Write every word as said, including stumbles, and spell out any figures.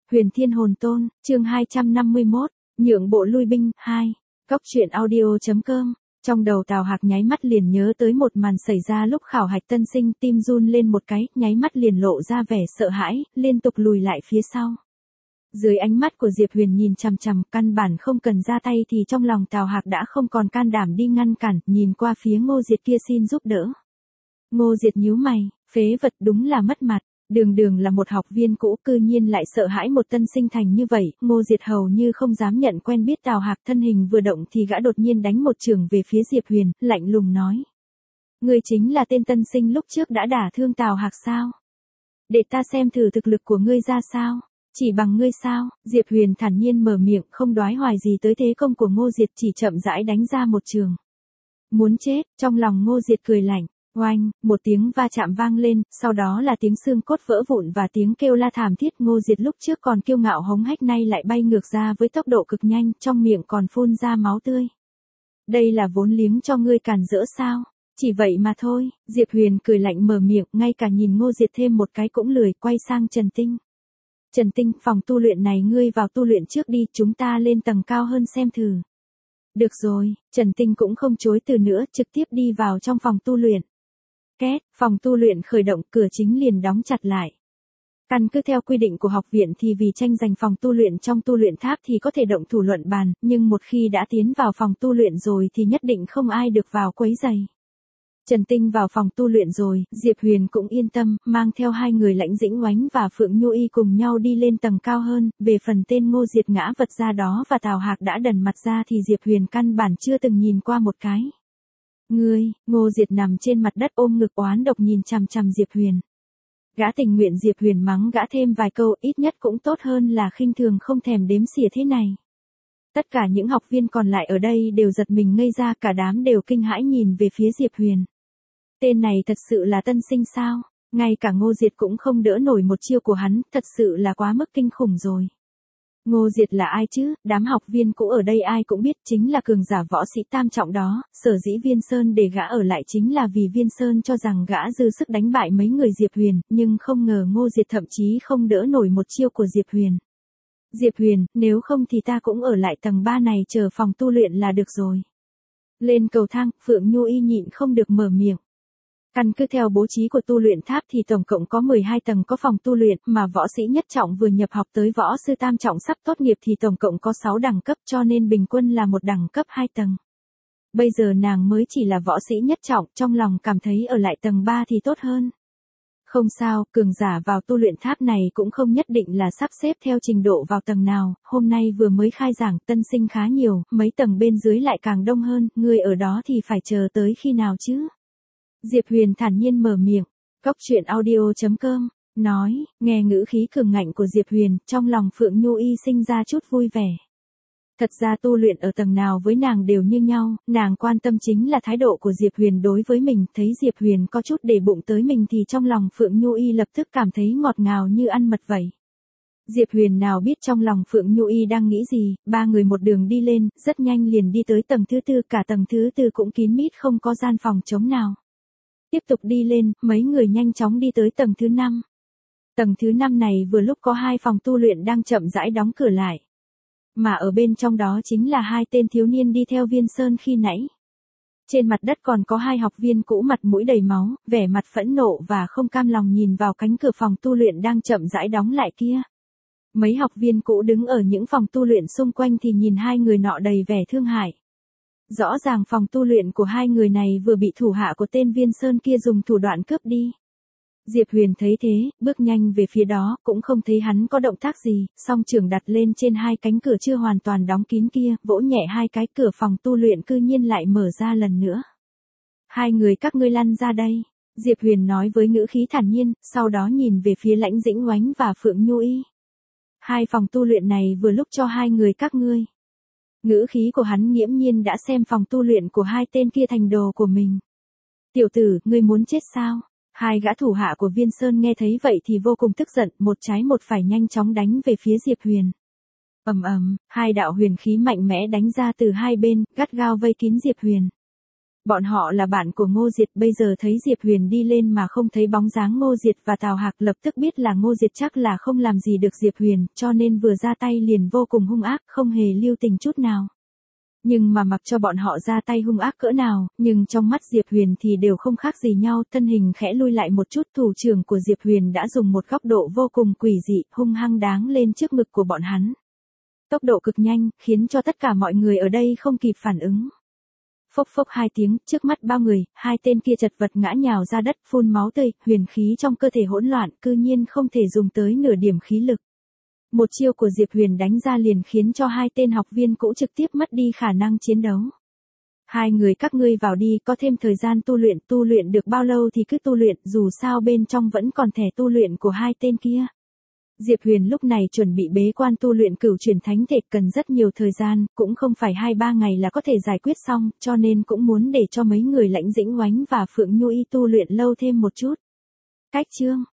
Huyền Thiên Hồn Tôn, chương hai trăm năm mươi mốt, nhượng bộ lui binh, hai. Góc truyện audio.com. Trong đầu Tào Hạc nháy mắt liền nhớ tới một màn xảy ra lúc khảo hạch tân sinh, tim run lên một cái, nháy mắt liền lộ ra vẻ sợ hãi, liên tục lùi lại phía sau. Dưới ánh mắt của Diệp Huyền nhìn chằm chằm, căn bản không cần ra tay thì trong lòng Tào Hạc đã không còn can đảm đi ngăn cản, nhìn qua phía Ngô Diệt kia xin giúp đỡ. Ngô Diệt nhíu mày, phế vật đúng là mất mặt. Đường đường là một học viên cũ cư nhiên lại sợ hãi một tân sinh thành như vậy, Ngô Diệt hầu như không dám nhận quen biết Tào Hạc, thân hình vừa động thì gã đột nhiên đánh một chưởng về phía Diệp Huyền, lạnh lùng nói. Ngươi chính là tên tân sinh lúc trước đã đả thương Tào Hạc sao? Để ta xem thử thực lực của ngươi ra sao? Chỉ bằng ngươi sao? Diệp Huyền thản nhiên mở miệng, không đoái hoài gì tới thế công của Ngô Diệt, chỉ chậm rãi đánh ra một chưởng. Muốn chết, trong lòng Ngô Diệt cười lạnh. Oanh, một tiếng va chạm vang lên, sau đó là tiếng xương cốt vỡ vụn và tiếng kêu la thảm thiết. Ngô Diệt lúc trước còn kiêu ngạo hống hách nay lại bay ngược ra với tốc độ cực nhanh, trong miệng còn phun ra máu tươi. Đây là vốn liếng cho ngươi cản rỡ sao? Chỉ vậy mà thôi. Diệp Huyền cười lạnh mở miệng, ngay cả nhìn Ngô Diệt thêm một cái cũng lười, quay sang Trần Tinh. Trần Tinh, phòng tu luyện này ngươi vào tu luyện trước đi, chúng ta lên tầng cao hơn xem thử. Được rồi, Trần Tinh cũng không chối từ nữa, trực tiếp đi vào trong phòng tu luyện. Két, phòng tu luyện khởi động, cửa chính liền đóng chặt lại. Căn cứ theo quy định của học viện thì vì tranh giành phòng tu luyện trong tu luyện tháp thì có thể động thủ luận bàn, nhưng một khi đã tiến vào phòng tu luyện rồi thì nhất định không ai được vào quấy rầy. Trần Tinh vào phòng tu luyện rồi, Diệp Huyền cũng yên tâm, mang theo hai người Lãnh Dĩnh Oánh và Phượng Nhu Y cùng nhau đi lên tầng cao hơn. Về phần tên Ngô Diệt ngã vật ra đó và Tào Hạc đã đần mặt ra thì Diệp Huyền căn bản chưa từng nhìn qua một cái. Ngươi, Ngô Diệt nằm trên mặt đất ôm ngực oán độc nhìn chằm chằm Diệp Huyền. Gã tình nguyện Diệp Huyền mắng gã thêm vài câu, ít nhất cũng tốt hơn là khinh thường không thèm đếm xỉa thế này. Tất cả những học viên còn lại ở đây đều giật mình ngây ra, cả đám đều kinh hãi nhìn về phía Diệp Huyền. Tên này thật sự là tân sinh sao? Ngay cả Ngô Diệt cũng không đỡ nổi một chiêu của hắn, thật sự là quá mức kinh khủng rồi. Ngô Diệt là ai chứ? Đám học viên cũ ở đây ai cũng biết, chính là cường giả võ sĩ tam trọng đó. Sở dĩ Viên Sơn để gã ở lại chính là vì Viên Sơn cho rằng gã dư sức đánh bại mấy người Diệp Huyền, nhưng không ngờ Ngô Diệt thậm chí không đỡ nổi một chiêu của Diệp Huyền. Diệp Huyền, nếu không thì ta cũng ở lại tầng ba này chờ phòng tu luyện là được rồi. Lên cầu thang, Phượng Nhu Y nhịn không được mở miệng. Căn cứ theo bố trí của tu luyện tháp thì tổng cộng có mười hai tầng có phòng tu luyện, mà võ sĩ nhất trọng vừa nhập học tới võ sư tam trọng sắp tốt nghiệp thì tổng cộng có sáu đẳng cấp, cho nên bình quân là một đẳng cấp hai tầng. Bây giờ nàng mới chỉ là võ sĩ nhất trọng, trong lòng cảm thấy ở lại tầng ba thì tốt hơn. Không sao, cường giả vào tu luyện tháp này cũng không nhất định là sắp xếp theo trình độ vào tầng nào, hôm nay vừa mới khai giảng, tân sinh khá nhiều, mấy tầng bên dưới lại càng đông hơn, người ở đó thì phải chờ tới khi nào chứ? Diệp Huyền thản nhiên mở miệng. Góc truyện audio.com, nói, nghe ngữ khí cường ngạnh của Diệp Huyền, trong lòng Phượng Nhu Y sinh ra chút vui vẻ. Thật ra tu luyện ở tầng nào với nàng đều như nhau, nàng quan tâm chính là thái độ của Diệp Huyền đối với mình, thấy Diệp Huyền có chút để bụng tới mình thì trong lòng Phượng Nhu Y lập tức cảm thấy ngọt ngào như ăn mật vậy. Diệp Huyền nào biết trong lòng Phượng Nhu Y đang nghĩ gì, ba người một đường đi lên, rất nhanh liền đi tới tầng thứ tư, cả tầng thứ tư cũng kín mít không có gian phòng trống nào. Tiếp tục đi lên, mấy người nhanh chóng đi tới tầng thứ năm. Tầng thứ năm này vừa lúc có hai phòng tu luyện đang chậm rãi đóng cửa lại. Mà ở bên trong đó chính là hai tên thiếu niên đi theo Viên Sơn khi nãy. Trên mặt đất còn có hai học viên cũ mặt mũi đầy máu, vẻ mặt phẫn nộ và không cam lòng nhìn vào cánh cửa phòng tu luyện đang chậm rãi đóng lại kia. Mấy học viên cũ đứng ở những phòng tu luyện xung quanh thì nhìn hai người nọ đầy vẻ thương hại. Rõ ràng phòng tu luyện của hai người này vừa bị thủ hạ của tên Viên Sơn kia dùng thủ đoạn cướp đi. Diệp Huyền thấy thế, bước nhanh về phía đó, cũng không thấy hắn có động tác gì, song chưởng đặt lên trên hai cánh cửa chưa hoàn toàn đóng kín kia, vỗ nhẹ hai cái cửa phòng tu luyện cư nhiên lại mở ra lần nữa. Hai người các ngươi lăn ra đây, Diệp Huyền nói với ngữ khí thản nhiên, sau đó nhìn về phía Lãnh Dĩnh Oánh và Phượng Nhu Y. Hai phòng tu luyện này vừa lúc cho hai người các ngươi. Ngữ khí của hắn nghiễm nhiên đã xem phòng tu luyện của hai tên kia thành đồ của mình. Tiểu tử, ngươi muốn chết sao? Hai gã thủ hạ của Viên Sơn nghe thấy vậy thì vô cùng tức giận, một trái một phải nhanh chóng đánh về phía Diệp Huyền. Ầm ầm, hai đạo huyền khí mạnh mẽ đánh ra từ hai bên, gắt gao vây kín Diệp Huyền. Bọn họ là bạn của Ngô Diệt, bây giờ thấy Diệp Huyền đi lên mà không thấy bóng dáng Ngô Diệt và Tào Hạc, lập tức biết là Ngô Diệt chắc là không làm gì được Diệp Huyền, cho nên vừa ra tay liền vô cùng hung ác, không hề lưu tình chút nào. Nhưng mà mặc cho bọn họ ra tay hung ác cỡ nào, nhưng trong mắt Diệp Huyền thì đều không khác gì nhau, thân hình khẽ lui lại một chút, thủ trưởng của Diệp Huyền đã dùng một góc độ vô cùng quỷ dị, hung hăng đáng lên trước ngực của bọn hắn. Tốc độ cực nhanh, khiến cho tất cả mọi người ở đây không kịp phản ứng. Phốc phốc hai tiếng, trước mắt bao người, hai tên kia chật vật ngã nhào ra đất, phun máu tươi, huyền khí trong cơ thể hỗn loạn, cư nhiên không thể dùng tới nửa điểm khí lực. Một chiêu của Diệp Huyền đánh ra liền khiến cho hai tên học viên cũ trực tiếp mất đi khả năng chiến đấu. Hai người các ngươi vào đi, có thêm thời gian tu luyện, tu luyện được bao lâu thì cứ tu luyện, dù sao bên trong vẫn còn thẻ tu luyện của hai tên kia. Diệp Huyền lúc này chuẩn bị bế quan tu luyện cửu chuyển thánh thể, cần rất nhiều thời gian, cũng không phải hai ba ngày là có thể giải quyết xong, cho nên cũng muốn để cho mấy người Lãnh Dĩnh Oánh và Phượng Nhu Y tu luyện lâu thêm một chút. Cách chương